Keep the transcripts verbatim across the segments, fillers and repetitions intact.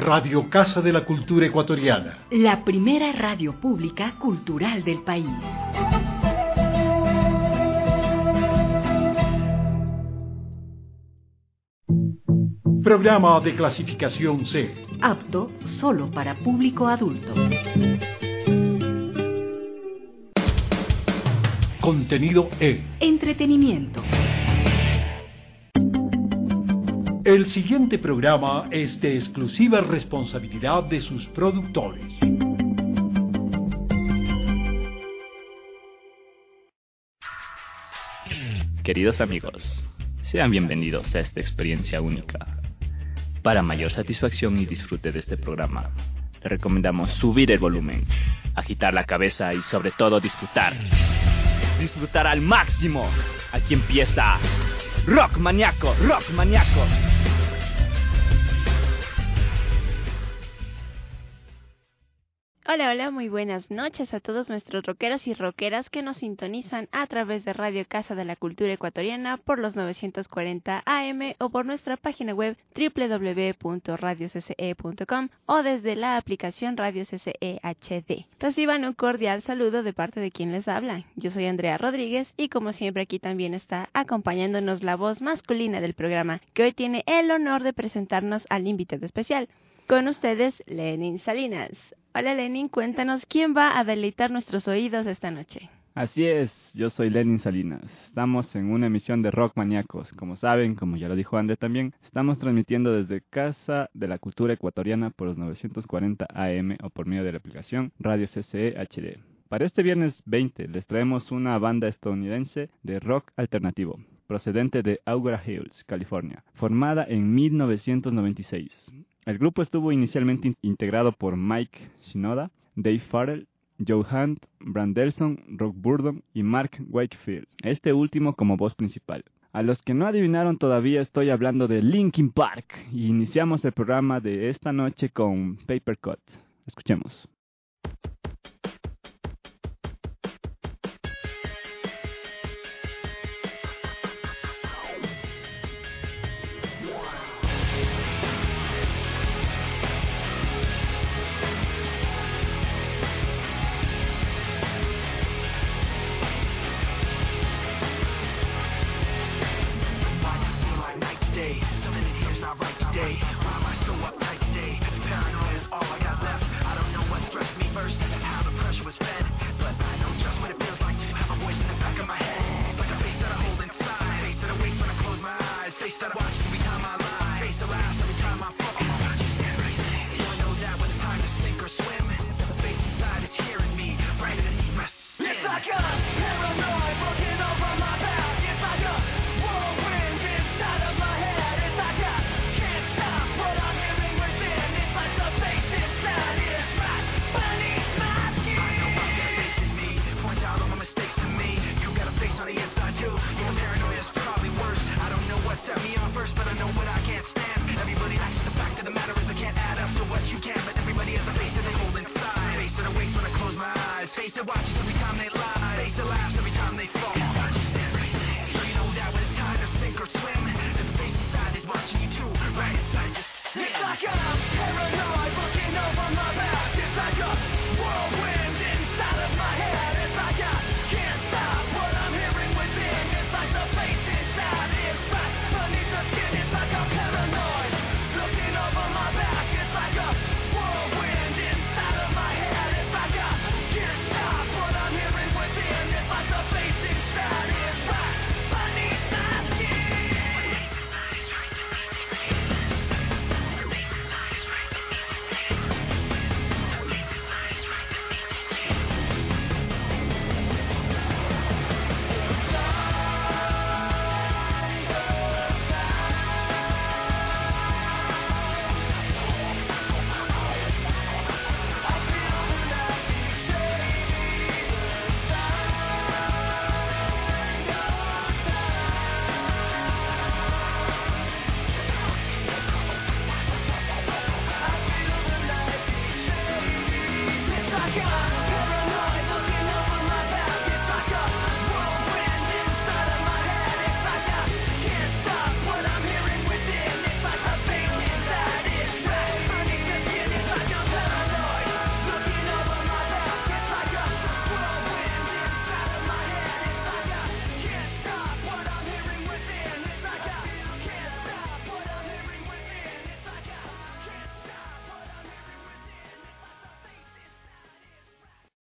Radio Casa de la Cultura Ecuatoriana. La primera radio pública cultural del país. Programa de clasificación C. Apto solo para público adulto. Contenido E. Entretenimiento. El siguiente programa es de exclusiva responsabilidad de sus productores. Queridos amigos, sean bienvenidos a esta experiencia única. Para mayor satisfacción y disfrute de este programa, le recomendamos subir el volumen, agitar la cabeza y sobre todo disfrutar. Disfrutar al máximo. Aquí empieza Rock Maníaco, Rock Maníaco. Hola, hola, muy buenas noches a todos nuestros rockeros y rockeras que nos sintonizan a través de Radio Casa de la Cultura Ecuatoriana por los novecientos cuarenta A M o por nuestra página web doble u doble u doble u punto radio c c e punto com o desde la aplicación Radio C C E H D. Reciban un cordial saludo de parte de quien les habla. Yo soy Andrea Rodríguez y como siempre aquí también está acompañándonos la voz masculina del programa, que hoy tiene el honor de presentarnos al invitado especial. Con ustedes, Lenin Salinas. Hola Lenin, cuéntanos quién va a deleitar nuestros oídos esta noche. Así es, yo soy Lenin Salinas. Estamos en una emisión de Rock Maníacos. Como saben, como ya lo dijo André también, estamos transmitiendo desde Casa de la Cultura Ecuatoriana por los novecientos cuarenta A M o por medio de la aplicación Radio C C E H D. Para este viernes veinte les traemos una banda estadounidense de rock alternativo, procedente de Augura Hills, California, formada en mil novecientos noventa y seis. El grupo estuvo inicialmente in- integrado por Mike Shinoda, Dave Farrell, Joe Hunt, Brandelson, Rock Burdon y Mark Wakefield, este último como voz principal. A los que no adivinaron todavía, estoy hablando de Linkin Park y iniciamos el programa de esta noche con Paper Cut. Escuchemos. Why am I so uptight today? Paranoia is all I got left. I don't know what's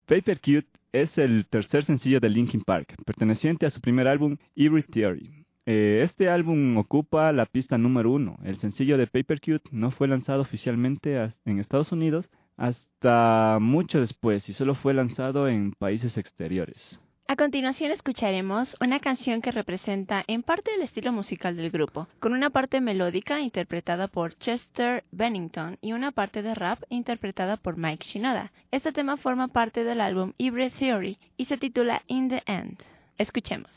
Paper Cute es el tercer sencillo de Linkin Park, perteneciente a su primer álbum, Hybrid Theory. Eh, este álbum ocupa la pista número uno. El sencillo de Paper Cute no fue lanzado oficialmente a- en Estados Unidos hasta mucho después y solo fue lanzado en países exteriores. A continuación escucharemos una canción que representa en parte el estilo musical del grupo, con una parte melódica interpretada por Chester Bennington y una parte de rap interpretada por Mike Shinoda. Este tema forma parte del álbum Hybrid Theory y se titula In the End. Escuchemos.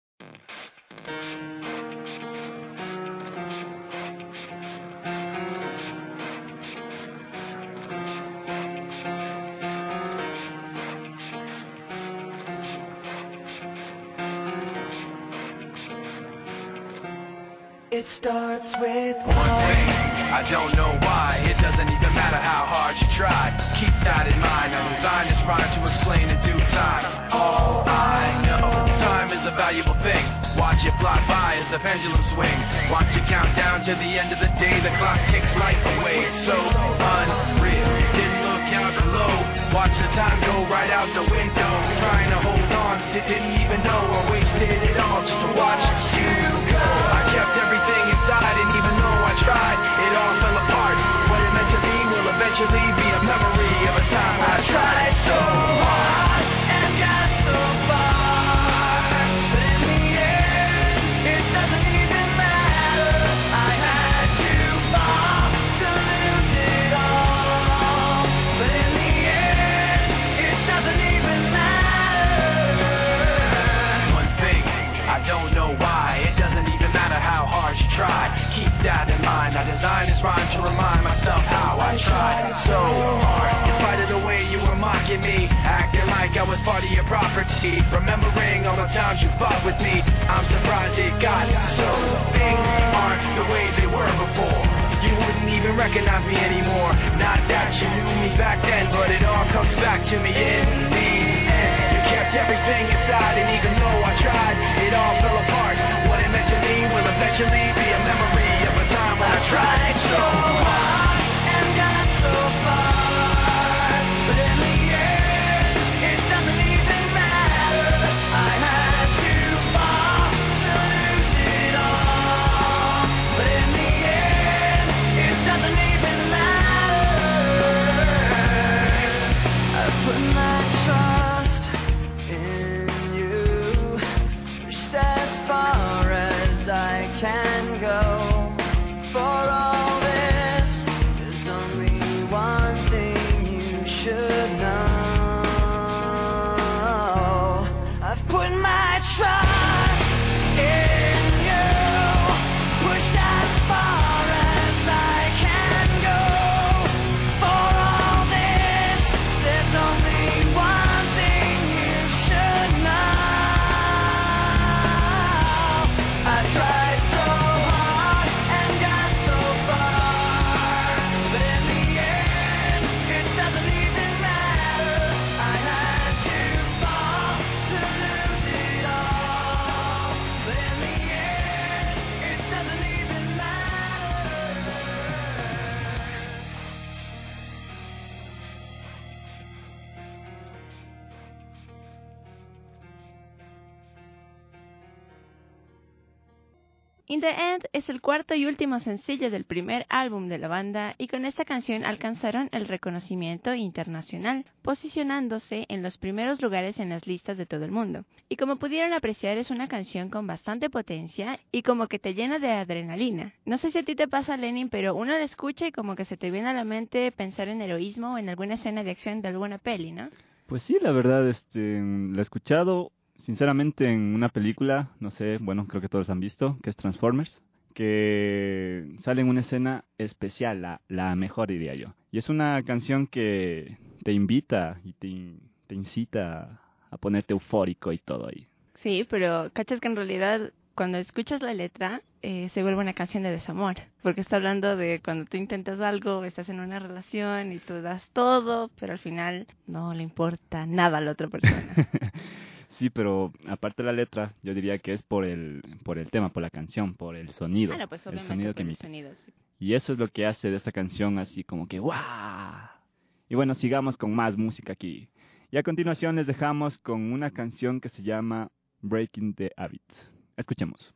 It starts with one thing. I don't know why. It doesn't even matter how hard you try. Keep that in mind. I designed this rhyme to explain in due time. All I know, time is a valuable thing. Watch it fly by as the pendulum swings. Watch it count down to the end of the day. The clock takes life away. It's so unreal. Didn't look out below. Watch the time go right out the window. Trying to hold on, didn't even know I wasted it all just to watch you go. I kept everything inside, and even though I tried, it all fell apart. What it meant to me will eventually be a memory of a time I tried so hard and got so far. But in the end, it doesn't even matter. I had to fall to lose it all. But in the end, it doesn't even matter. One thing, I don't know why. It doesn't even matter how hard you try. Keep that in mind. I designed this rhyme to remind myself how I tried so hard. In spite of the way you were mocking me, acting like I was part of your property, remembering all the times you fought with me, I'm surprised it got so. Things aren't the way they were before. You wouldn't even recognize me anymore. Not that you knew me back then, but it all comes back to me in the end. You kept everything inside, and even though I tried, it all fell apart. What it meant to me will eventually be a memory of a time when I tried so hard and got so far. But in the end, it doesn't even matter. I had to fall to lose it all. But in the end, it doesn't even matter. I put my trust in you, pushed as far as I can go. For all this, there's only one thing you should know. I've put my trust in you, pushed as far as I can go. For all this, there's only one thing you should know. I tried so hard and got so far, but in the end, it doesn't even matter. I had to fall to lose it all, but in the end, it doesn't even matter. In the End es el cuarto y último sencillo del primer álbum de la banda y con esta canción alcanzaron el reconocimiento internacional, posicionándose en los primeros lugares en las listas de todo el mundo. Y como pudieron apreciar es una canción con bastante potencia y como que te llena de adrenalina. No sé si a ti te pasa, Lenin, pero uno la escucha y como que se te viene a la mente pensar en heroísmo o en alguna escena de acción de alguna peli, ¿no? Pues sí, la verdad, este, la he escuchado sinceramente en una película, no sé, bueno, creo que todos han visto, que es Transformers, que sale en una escena especial, la, la mejor diría yo. Y es una canción que te invita y te, te incita a ponerte eufórico y todo ahí. Sí, pero cachas que en realidad cuando escuchas la letra eh, se vuelve una canción de desamor, porque está hablando de cuando tú intentas algo, estás en una relación y tú das todo, pero al final no le importa nada a la otra persona. Sí, pero aparte de la letra, yo diría que es por el por el tema, por la canción, por el sonido. Ah, no, pues el obviamente sonido por que el emite. sonido, sí. Y eso es lo que hace de esta canción así como que ¡guau! Y bueno, sigamos con más música aquí. Y a continuación les dejamos con una canción que se llama Breaking the Habit. Escuchemos.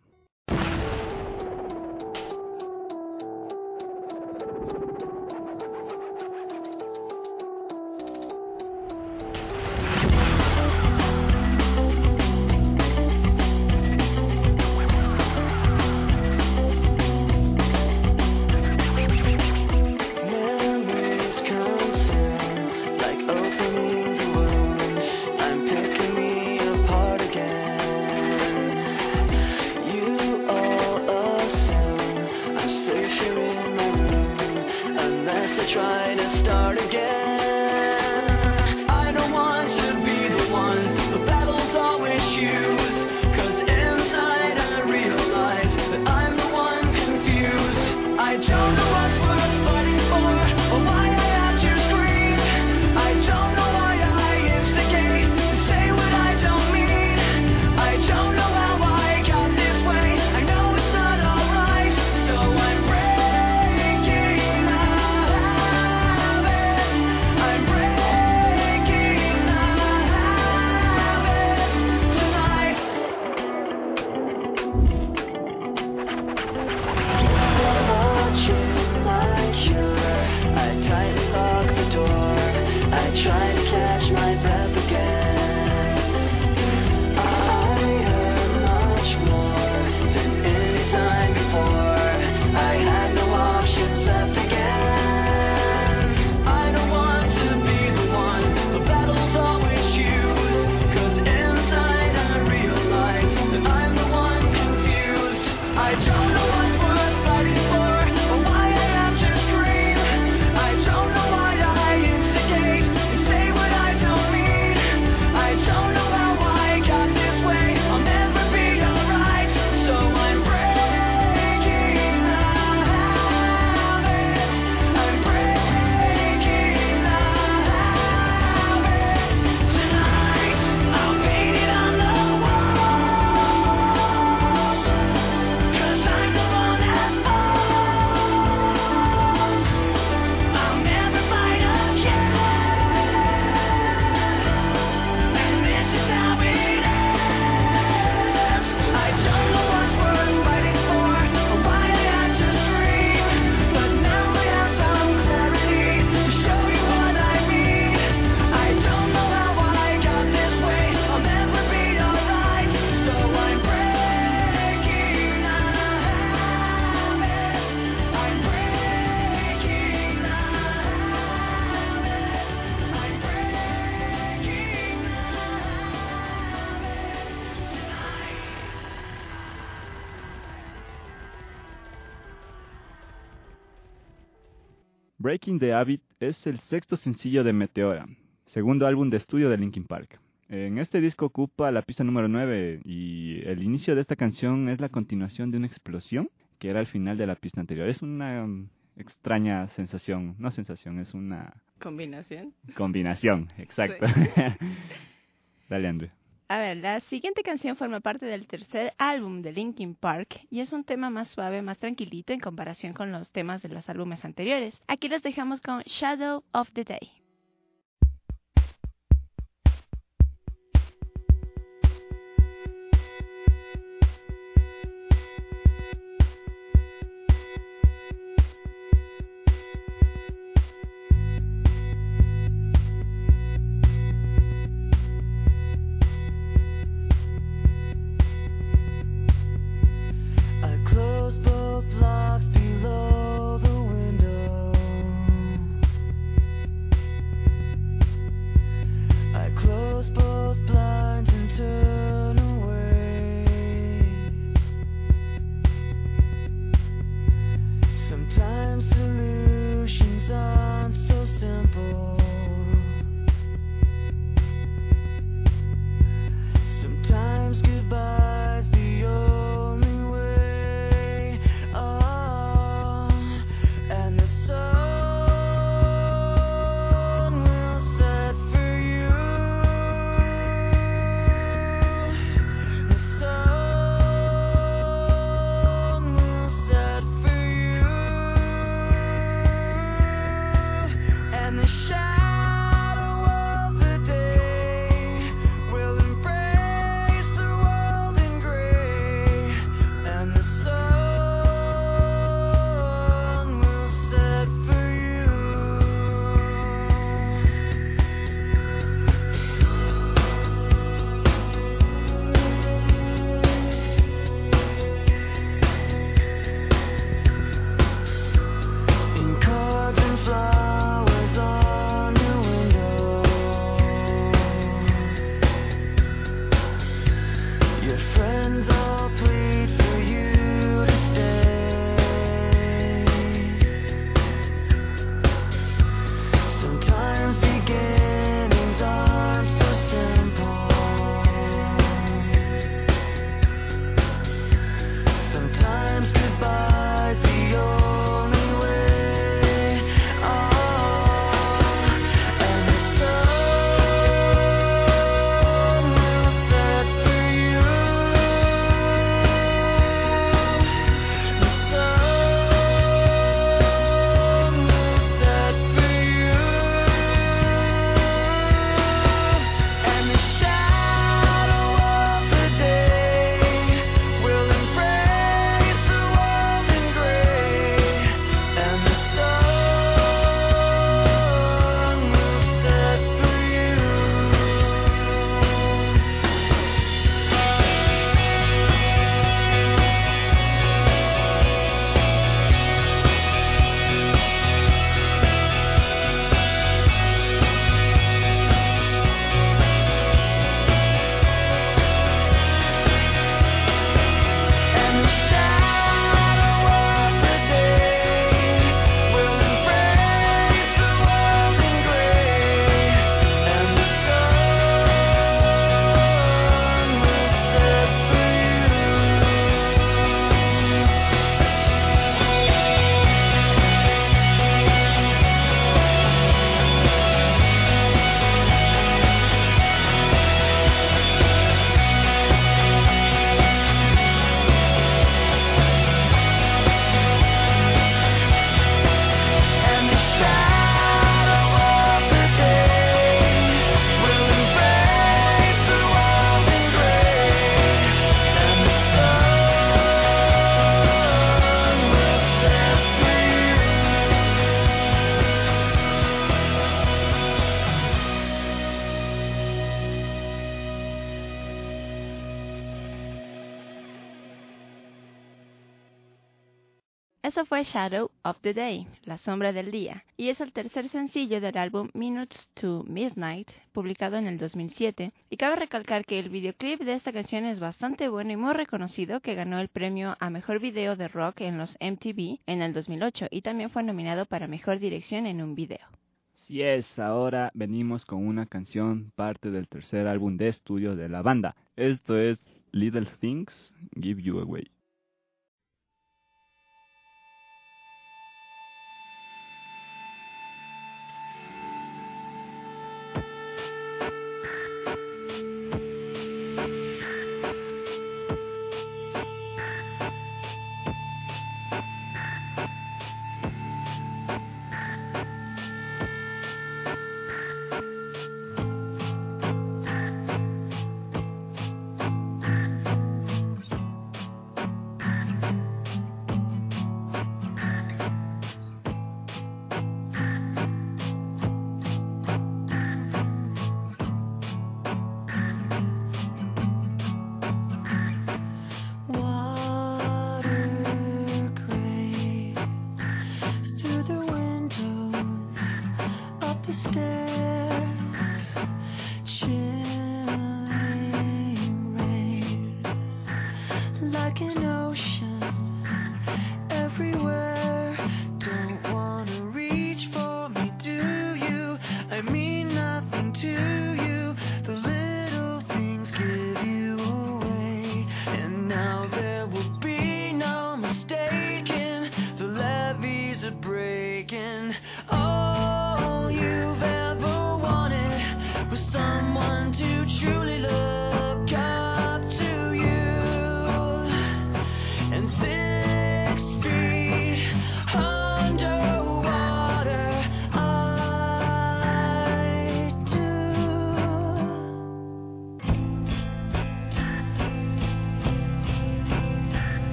Breaking the Habit es el sexto sencillo de Meteora, segundo álbum de estudio de Linkin Park. En este disco ocupa la pista número nueve y el inicio de esta canción es la continuación de una explosión que era al final de la pista anterior. Es una um, extraña sensación, no sensación, es una... ¿Combinación? Combinación, exacto. Sí. Dale, André. A ver, la siguiente canción forma parte del tercer álbum de Linkin Park y es un tema más suave, más tranquilito en comparación con los temas de los álbumes anteriores. Aquí los dejamos con Shadow of the Day. Blocks below the window. Eso fue Shadow of the Day, La Sombra del Día, y es el tercer sencillo del álbum Minutes to Midnight, publicado en el dos mil siete, y cabe recalcar que el videoclip de esta canción es bastante bueno y muy reconocido, que ganó el premio a Mejor Video de Rock en los M T V en el dos mil ocho, y también fue nominado para Mejor Dirección en un Video. Si es, ahora venimos con una canción parte del tercer álbum de estudio de la banda. Esto es Little Things Give You Away.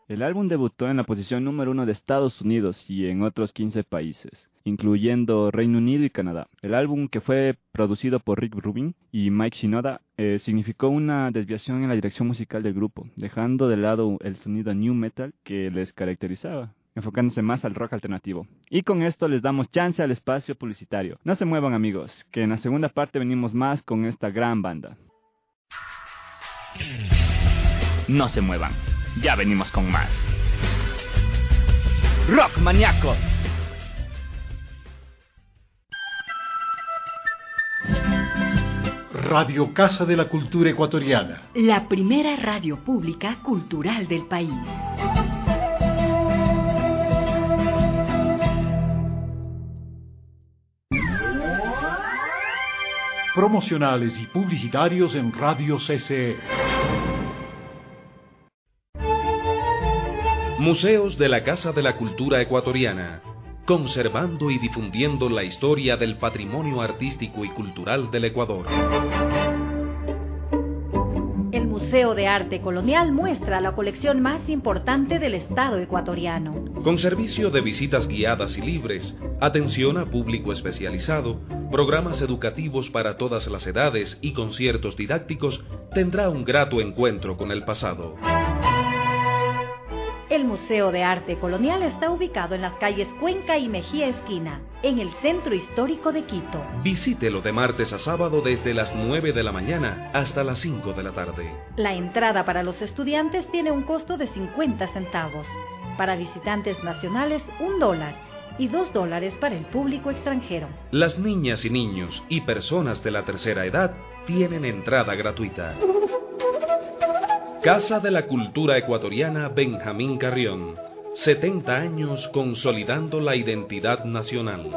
El álbum debutó en la posición número uno de Estados Unidos y en otros quince países, incluyendo Reino Unido y Canadá. El álbum, que fue producido por Rick Rubin y Mike Shinoda, eh, significó una desviación en la dirección musical del grupo, dejando de lado el sonido new metal que les caracterizaba, enfocándose más al rock alternativo. Y con esto les damos chance al espacio publicitario. No se muevan, amigos, que en la segunda parte venimos más con esta gran banda. No se muevan, ya venimos con más. Rock Maníaco. Radio Casa de la Cultura Ecuatoriana. La primera radio pública cultural del país. Promocionales y publicitarios en Radio C C E. Museos de la Casa de la Cultura Ecuatoriana, conservando y difundiendo la historia del patrimonio artístico y cultural del Ecuador. El Museo de Arte Colonial muestra la colección más importante del Estado ecuatoriano. Con servicio de visitas guiadas y libres, atención a público especializado, programas educativos para todas las edades y conciertos didácticos, tendrá un grato encuentro con el pasado. El Museo de Arte Colonial está ubicado en las calles Cuenca y Mejía Esquina, en el centro histórico de Quito. Visítelo de martes a sábado desde las nueve de la mañana hasta las cinco de la tarde. La entrada para los estudiantes tiene un costo de cincuenta centavos. Para visitantes nacionales, un dólar. Y dos dólares para el público extranjero. Las niñas y niños y personas de la tercera edad tienen entrada gratuita. Casa de la Cultura Ecuatoriana Benjamín Carrión. setenta años consolidando la identidad nacional.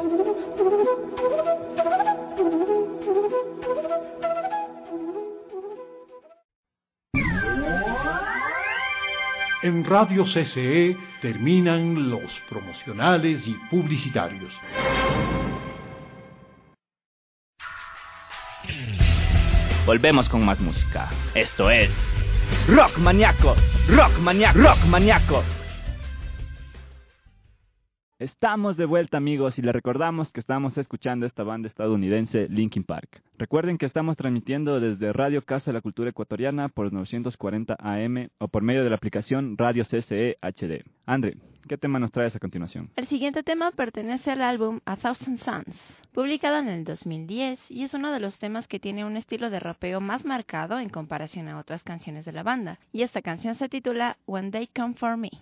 En Radio C C E terminan los promocionales y publicitarios. Volvemos con más música. Esto es Rock Maníaco, Rock Maníaco, Rock Maníaco. Estamos de vuelta, amigos, y les recordamos que estamos escuchando esta banda estadounidense Linkin Park. Recuerden que estamos transmitiendo desde Radio Casa de la Cultura Ecuatoriana por novecientos cuarenta A M o por medio de la aplicación Radio C C E H D. Andre, ¿qué tema nos traes a continuación? El siguiente tema pertenece al álbum A Thousand Suns, publicado en el dos mil diez, y es uno de los temas que tiene un estilo de rapeo más marcado en comparación a otras canciones de la banda, y esta canción se titula When They Come For Me.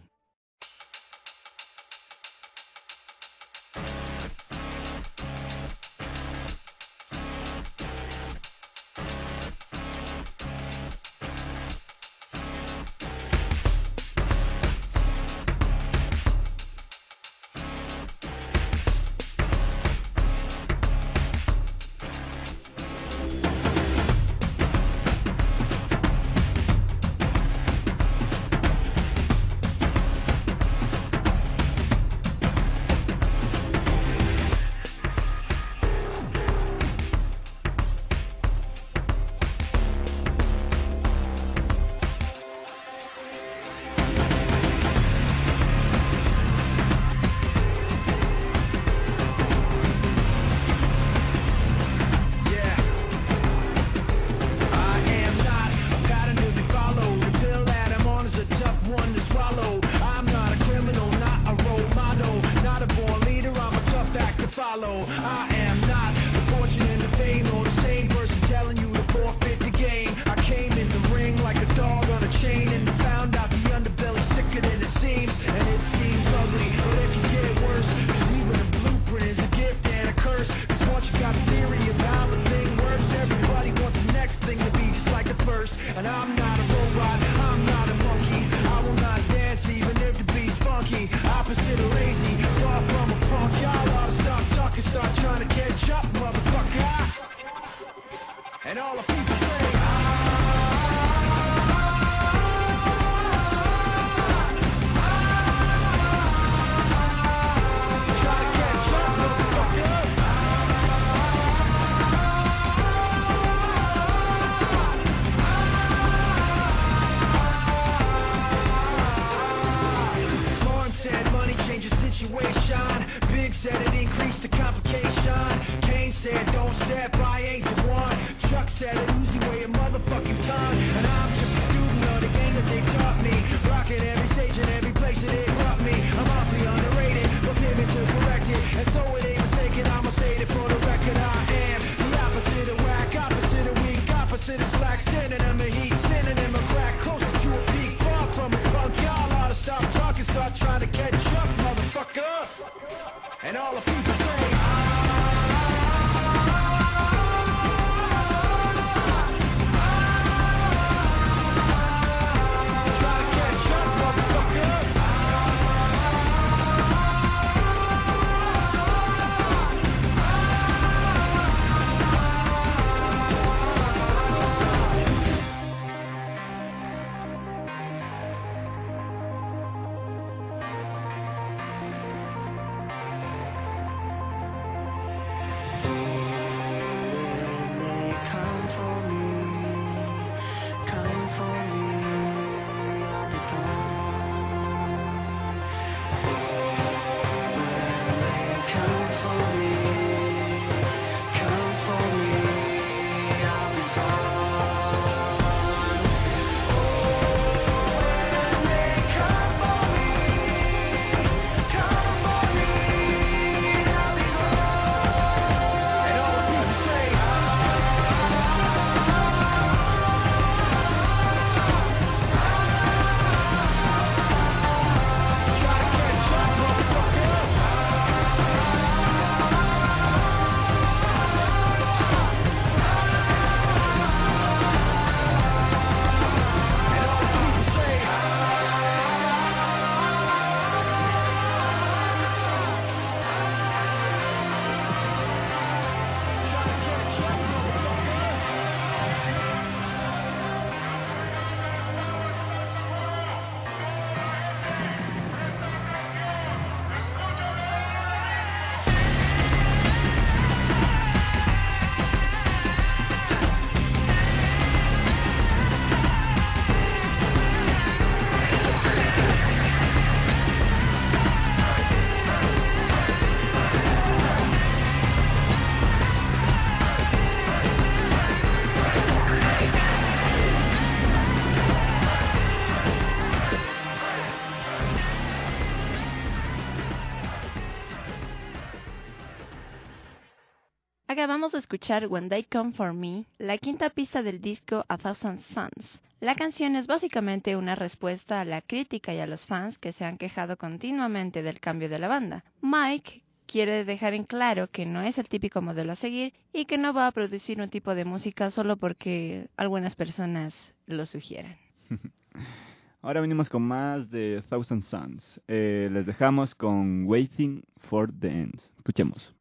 Acabamos de escuchar When They Come For Me, la quinta pista del disco A Thousand Suns. La canción es básicamente una respuesta a la crítica y a los fans que se han quejado continuamente del cambio de la banda. Mike quiere dejar en claro que no es el típico modelo a seguir y que no va a producir un tipo de música solo porque algunas personas lo sugieran. Ahora venimos con más de Thousand Suns. Eh, les dejamos con Waiting for the End. Escuchemos.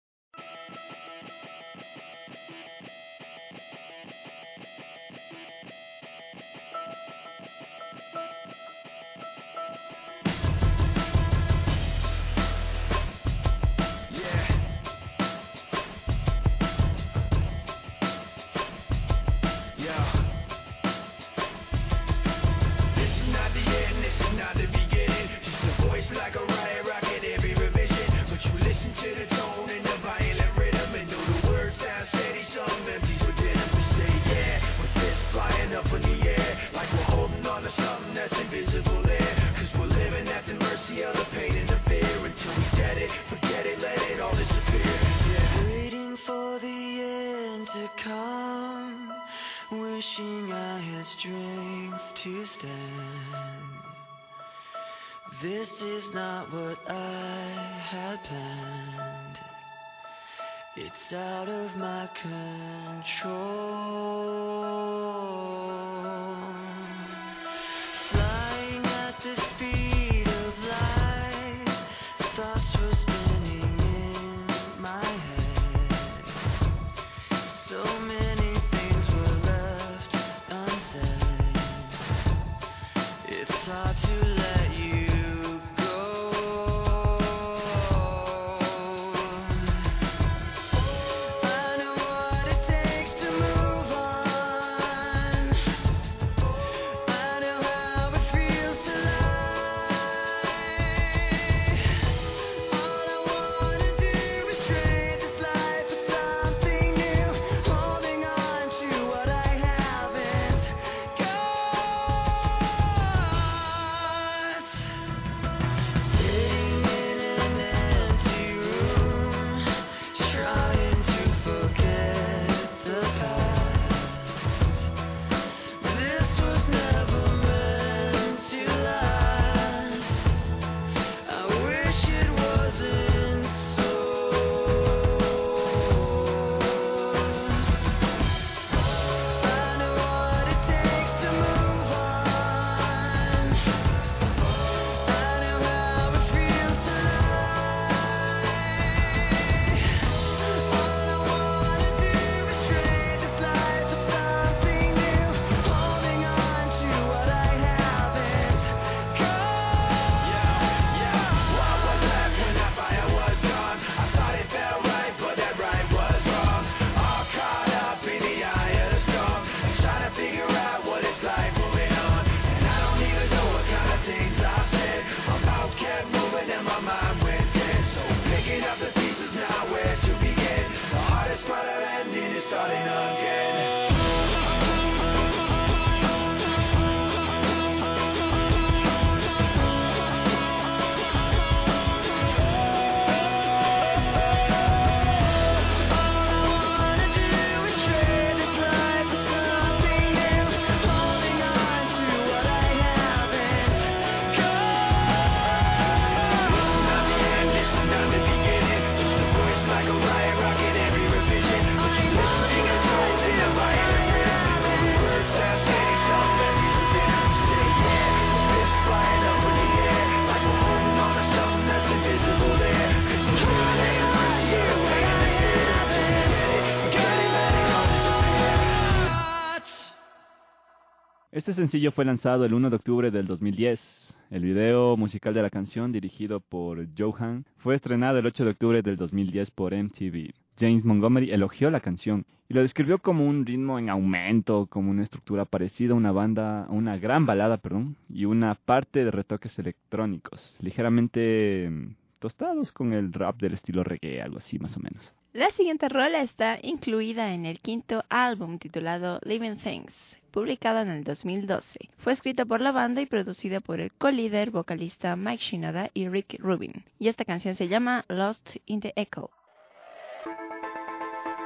Wishing I had strength to stand. This is not what I had planned. It's out of my control. Flying at the speed of light, thoughts were spinning in my head. So many things were left unsaid. It's hard to let you go. I know what it takes to move on. I know how it feels to lie. All I wanna do is trade this life for something new, holding on to what I haven't got. Sitting in an empty room, trying to forget the past. This was never meant to last. I wish it wasn't so. I know what it takes to move on. I know how it feels to lie. All I wanna do is trade this life for something new, holding on to what I haven't got. Yeah, yeah. What was left when that fire was gone? I thought it felt right, but that right was wrong. All caught up in the eye of the storm, and trying to figure out what it's like moving on. And I don't even know what kind of things I said. My mouth kept moving and my mind went dead. So picking up the pieces now, where to begin? The hardest part of ending is starting again. All I wanna do is trade this life for something new, holding on to what I haven't got. This is not the end, this is not the beginning. Just a voice like a riot rocket every revision. But you listen to your tones in the violent rhythm. And the words sound steady, some melodies within them. You say yeah, with this flying up in the air, like we're holding on to something that's invisible there. 'Cause we're living in mercy, yeah, waiting to hear it. Until we get it, forget it, let it all disappear. Este sencillo fue lanzado el primero de octubre del dos mil diez. El video musical de la canción, dirigido por Johan, fue estrenado el ocho de octubre del dos mil diez por M T V. James Montgomery elogió la canción y lo describió como un ritmo en aumento, como una estructura parecida a una banda, a una gran balada, perdón, y una parte de retoques electrónicos, ligeramente mm, tostados con el rap del estilo reggae, algo así más o menos. La siguiente rola está incluida en el quinto álbum titulado Living Things, publicado en el dos mil doce. Fue escrita por la banda y producida por el co-líder vocalista Mike Shinoda y Rick Rubin. Y esta canción se llama Lost in the Echo.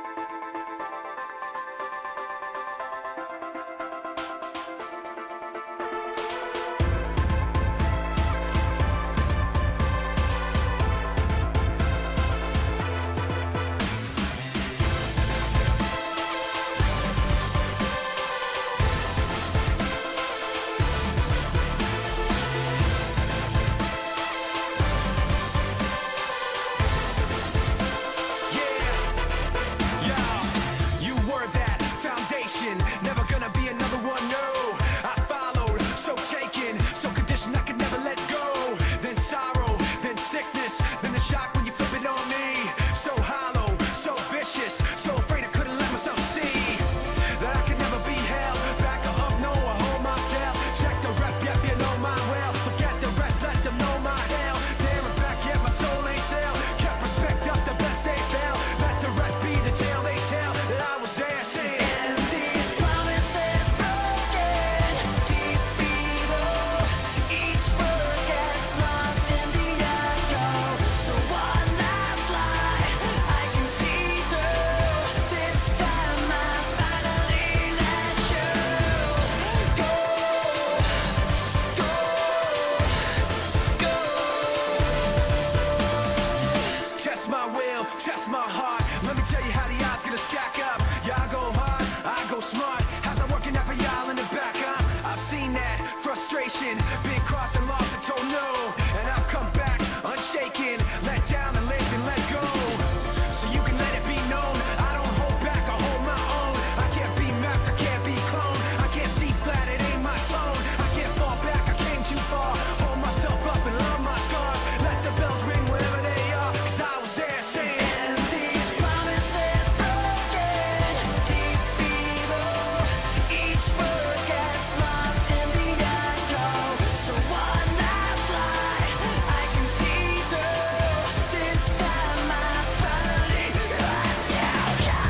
Been crossed and lost and told no, and I've come back unshaken, let down and lived and let go. So you can let it be known, I don't hold back, I hold my own. I can't be mapped, I can't be cloned. I can't see flat, it ain't my tone. I can't fall back, I came too far. Hold myself up and love my scars. Let the bells ring wherever they are, cause I was there saying, and these promises broken, deep below. Each word gets lost in the echo. So one last lie I can see through. This time I finally let you go.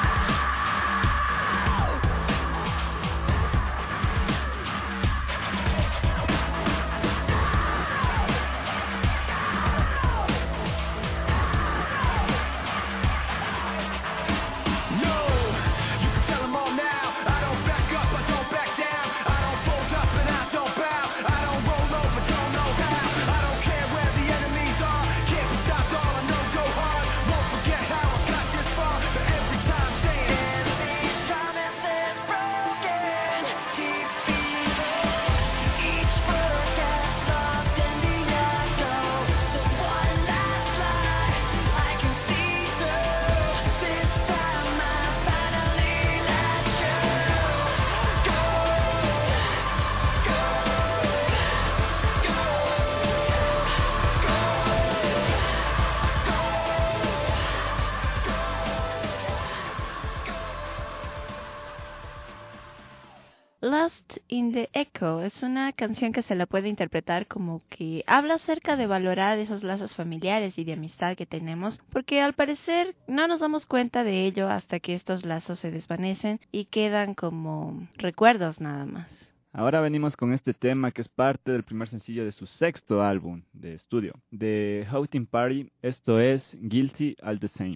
No, you can tell them all now. I don't back up, I don't back down. I don't fold up and I don't bow. I don't roll over, don't know how. I don't care where the enemies are. Can't be stopped, all I know go hard. Won't forget how I got this far. But every time saying, and these promises broken, deep below. Each word gets lost in the echo. So one last lie I can see through. This time I finally let you go. Go, Lost in the Echo es una canción que se la puede interpretar como que habla acerca de valorar esos lazos familiares y de amistad que tenemos, porque al parecer no nos damos cuenta de ello hasta que estos lazos se desvanecen y quedan como recuerdos nada más. Ahora venimos con este tema que es parte del primer sencillo de su sexto álbum de estudio, de Outing Party. Esto es Guilty All the Same.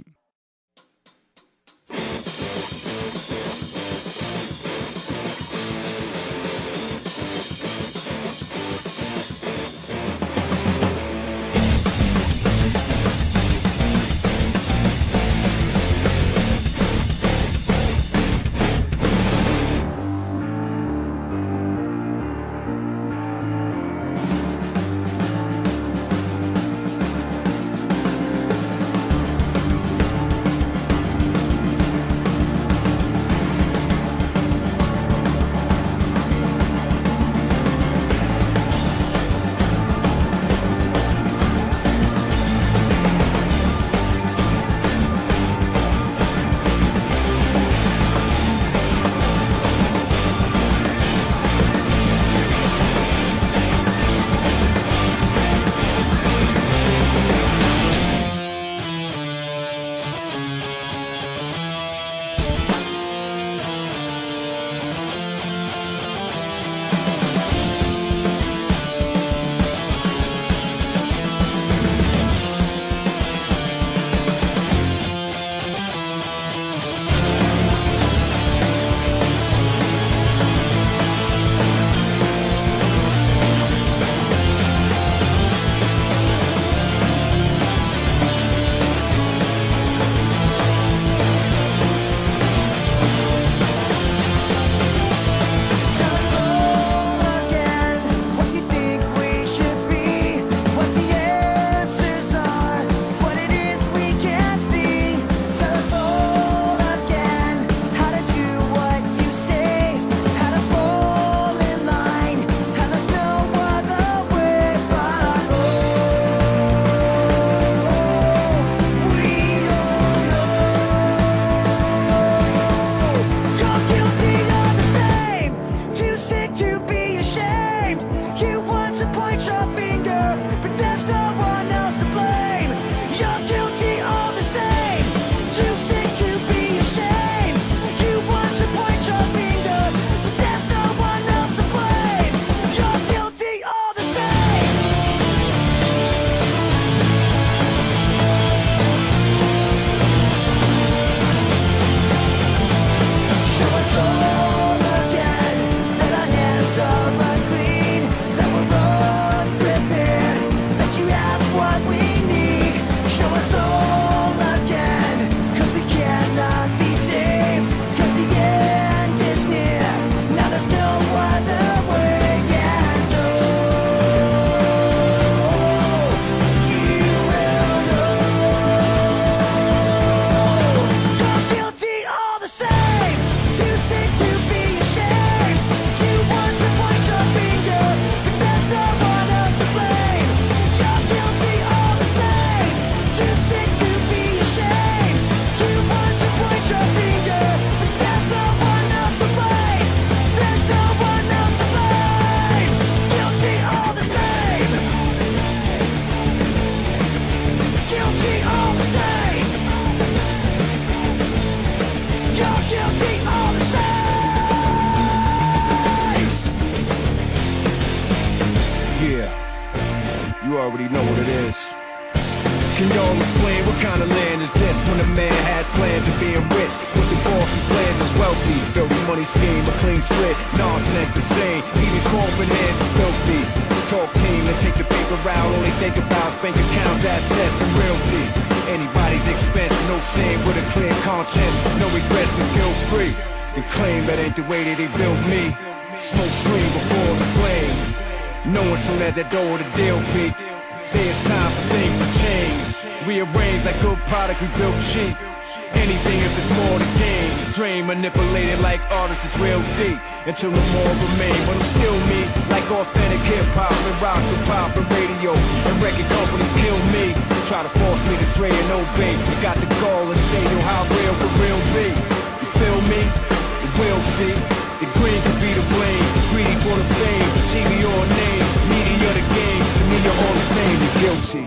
you already know what it is. Can y'all explain what kind of land is this when a man has plans of being rich? But the boss's plans is wealthy. Dirty money scheme, a clean split, nonsense insane. Even corporate ends filthy. Talk team and take the paper out. Only think about bank accounts, assets, and realty. Anybody's expense, no sin with a clear conscience. No regrets and guilt free. And claim that ain't the way that they built me. Smoke screen before the flame. No one soon at that door to deal peak. Say it's time for things to change. Rearrange like good product we built cheap. Anything if it's more to gain. Drain manipulated like artists is real deep. Until no more remain. But I'm still me. Like authentic hip-hop and rock to pop and radio. And record companies kill me. Try to force me to stray and obey. You got the gall and say, yo, how real could real be? You feel me? You will see. The green could be the blame. Greedy for the fame. T V or name. Media the game. To me you're all the same. You're guilty.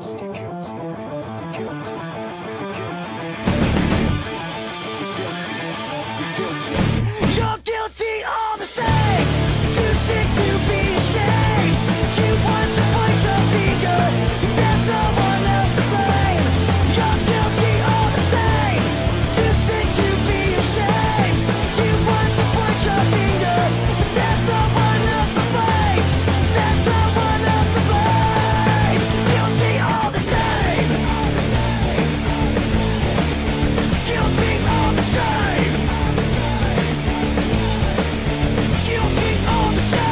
You're guilty all the same. Too sick to be ashamed. You want to point your finger. There's no one else to blame. You're guilty all the same. Too sick to be ashamed. You want to point your finger. There's no one else to blame. There's no one else to blame. Guilty all the same. Guilty all the same. Guilty all the same.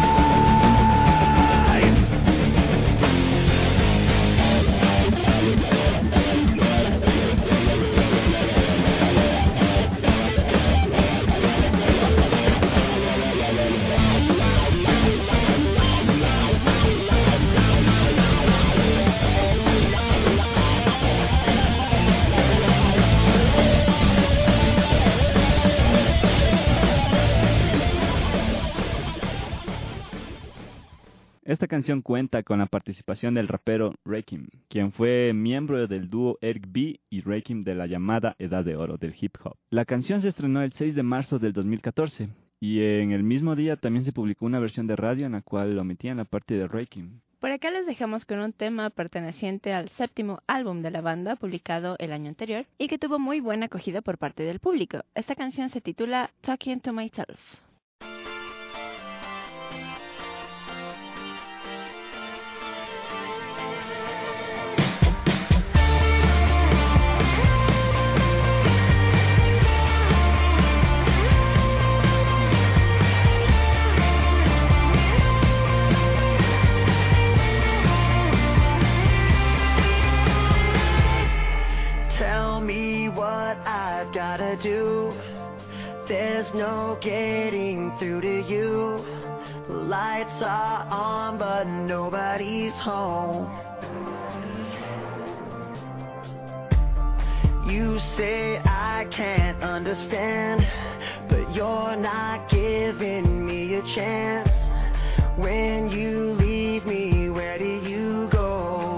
Esta canción cuenta con la participación del rapero Rakim, quien fue miembro del dúo Eric B. y Rakim de la llamada Edad de Oro del hip hop. La canción se estrenó el seis de marzo del dos mil catorce y en el mismo día también se publicó una versión de radio en la cual omitían la parte de Rakim. Por acá les dejamos con un tema perteneciente al séptimo álbum de la banda, publicado el año anterior, y que tuvo muy buena acogida por parte del público. Esta canción se titula Talking to Myself. Tell me what I've gotta do. There's no getting through to you. Lights are on but nobody's home. You say I can't understand, but you're not giving me a chance. When you leave me, where do you go?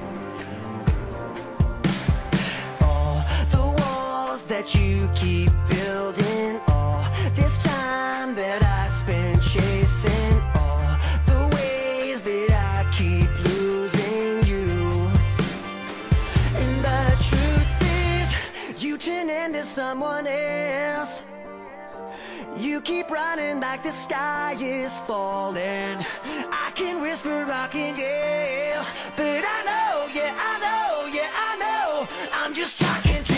That you keep building, all this time that I spent chasing, all the ways that I keep losing you. And the truth is, you turn into someone else. You keep running like the sky is falling. I can whisper, I can yell, but I know, yeah, I know, yeah, I know, I'm just talking to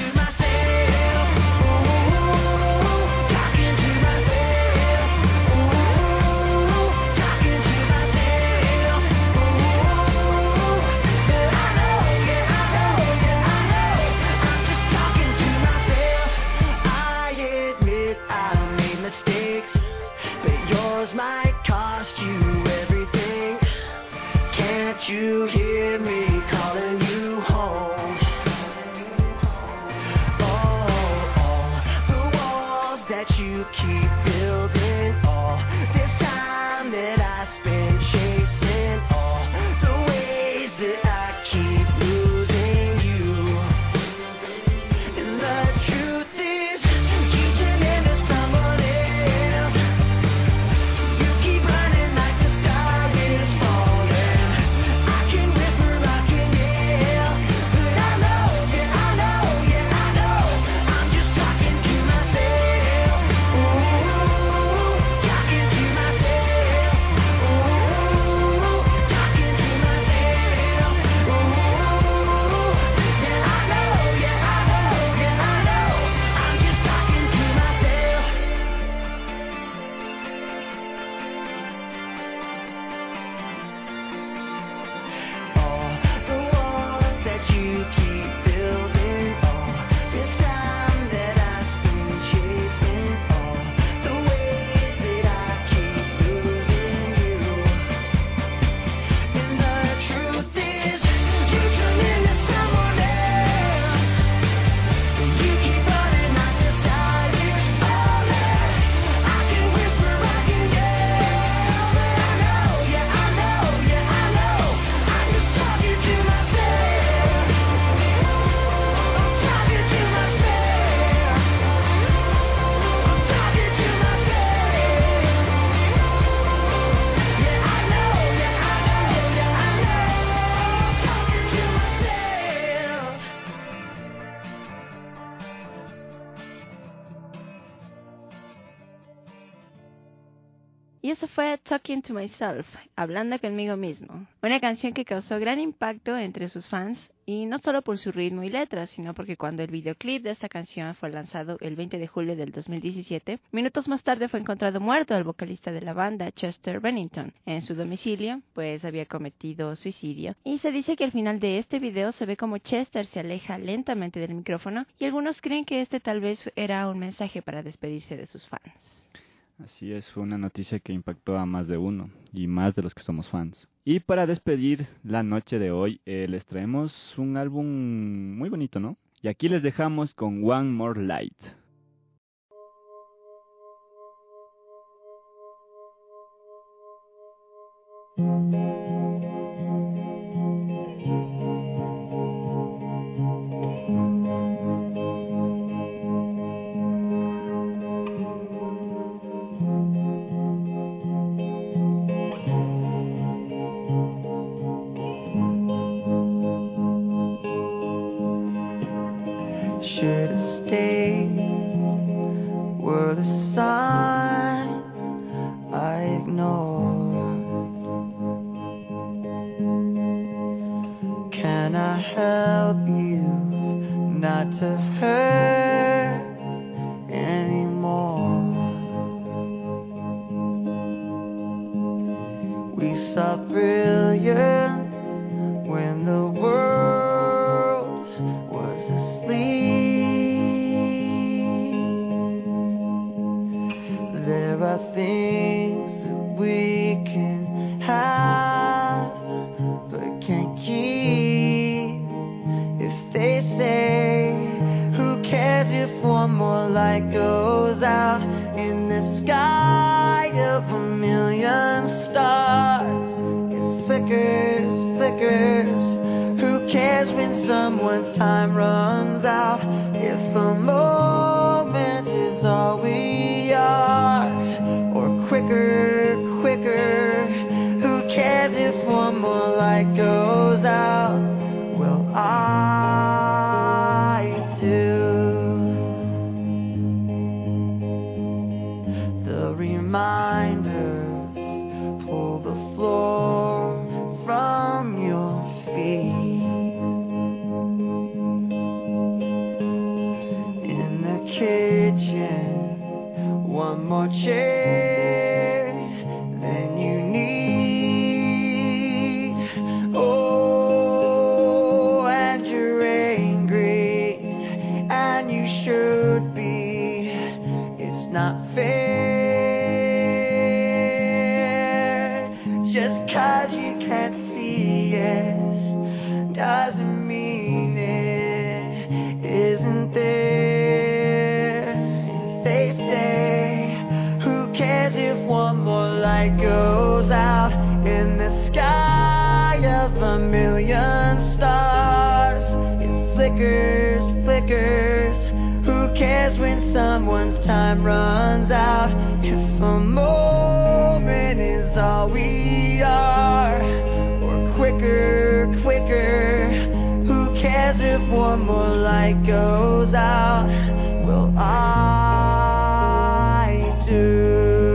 you hear me calling you home. Oh, all the walls that you keep building, all this time that I spend chasing, all the ways that I keep losing you. And the truth is, you turn into someone else. You keep running like the sky is falling. I can Y eso fue Talking to Myself, Hablando conmigo mismo, una canción que causó gran impacto entre sus fans, y no solo por su ritmo y letras, sino porque cuando el videoclip de esta canción fue lanzado el veinte de julio del dos mil diecisiete, minutos más tarde fue encontrado muerto el vocalista de la banda, Chester Bennington, en su domicilio, pues había cometido suicidio. Y se dice que al final de este video se ve como Chester se aleja lentamente del micrófono, y algunos creen que este tal vez era un mensaje para despedirse de sus fans. Así es, fue una noticia que impactó a más de uno, y más de los que somos fans. Y para despedir la noche de hoy, eh, les traemos un álbum muy bonito, ¿no? Y aquí les dejamos con One More Light. Should have stayed. Were the signs I ignored? Can I help you not to hurt anymore? We saw brilliance when the world was asleep. There are things that we can have but can't keep. If they say, who cares if one more light goes out in the sky of a million stars? It flickers, flickers. Who cares when someone's time runs out? If a moment is all we are, or quicker, quicker. Who cares if one more light goes out? Well, I do. The reminders pull the floor from your feet. In the kitchen, one more chair than you need. Oh, and you're angry, and you should be. It's not fair. Just 'cause you can't see it doesn't mean it isn't there. If they say, who cares if one more light goes out in the sky of a million stars? It flickers, flickers. Who cares when someone's time runs out? If a moment is all we are, or quicker, quicker. Who cares if one more light goes out? Well, I do.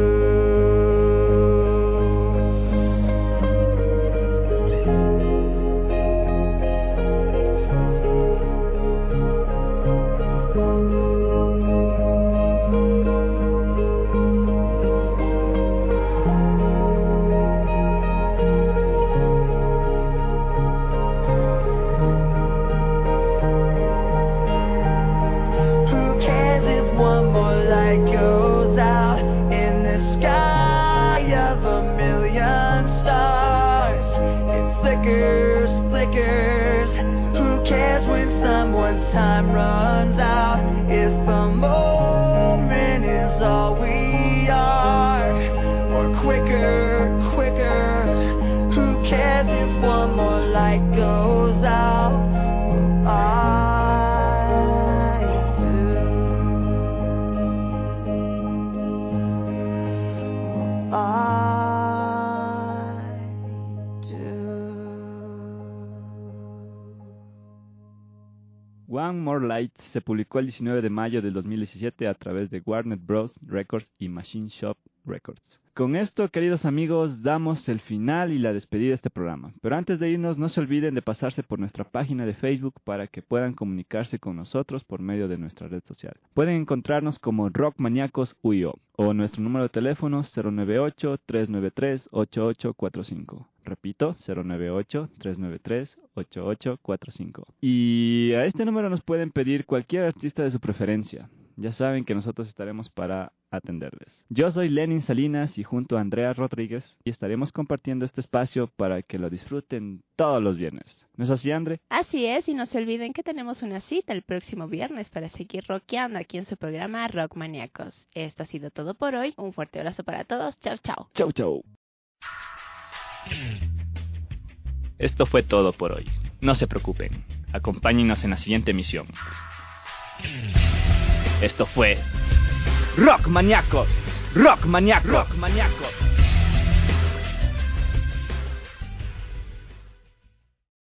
Who cares if one more light goes out in the sky of a million stars? It flickers, flickers. Who cares when someone's time runs out? If a moment is all we are, or quicker, quicker. Who cares if one more light goes out? Well, I do. Well, I do. One More Light se publicó el diecinueve de mayo del dos mil diecisiete a través de Warner Bros. Records y Machine Shop Records. Con esto, queridos amigos, damos el final y la despedida de este programa. Pero antes de irnos, no se olviden de pasarse por nuestra página de Facebook para que puedan comunicarse con nosotros por medio de nuestra red social. Pueden encontrarnos como Rock Maníacos U I O o nuestro número de teléfono cero nueve ocho, tres nueve tres, ocho ocho cuatro cinco. Repito, cero nueve ocho, tres nueve tres, ocho ocho cuatro cinco. Y a este número nos pueden pedir cualquier artista de su preferencia. Ya saben que nosotros estaremos para atenderles. Yo soy Lenin Salinas y junto a Andrea Rodríguez y estaremos compartiendo este espacio para que lo disfruten todos los viernes. ¿No es así, Andre? Así es, y no se olviden que tenemos una cita el próximo viernes para seguir rockeando aquí en su programa Rock Maníacos. Esto ha sido todo por hoy. Un fuerte abrazo para todos. Chau, chau. Chau, chau. Esto fue todo por hoy. No se preocupen. Acompáñenos en la siguiente emisión. Esto fue Rock Maníacos. Rock Maníacos. Rock Maníacos.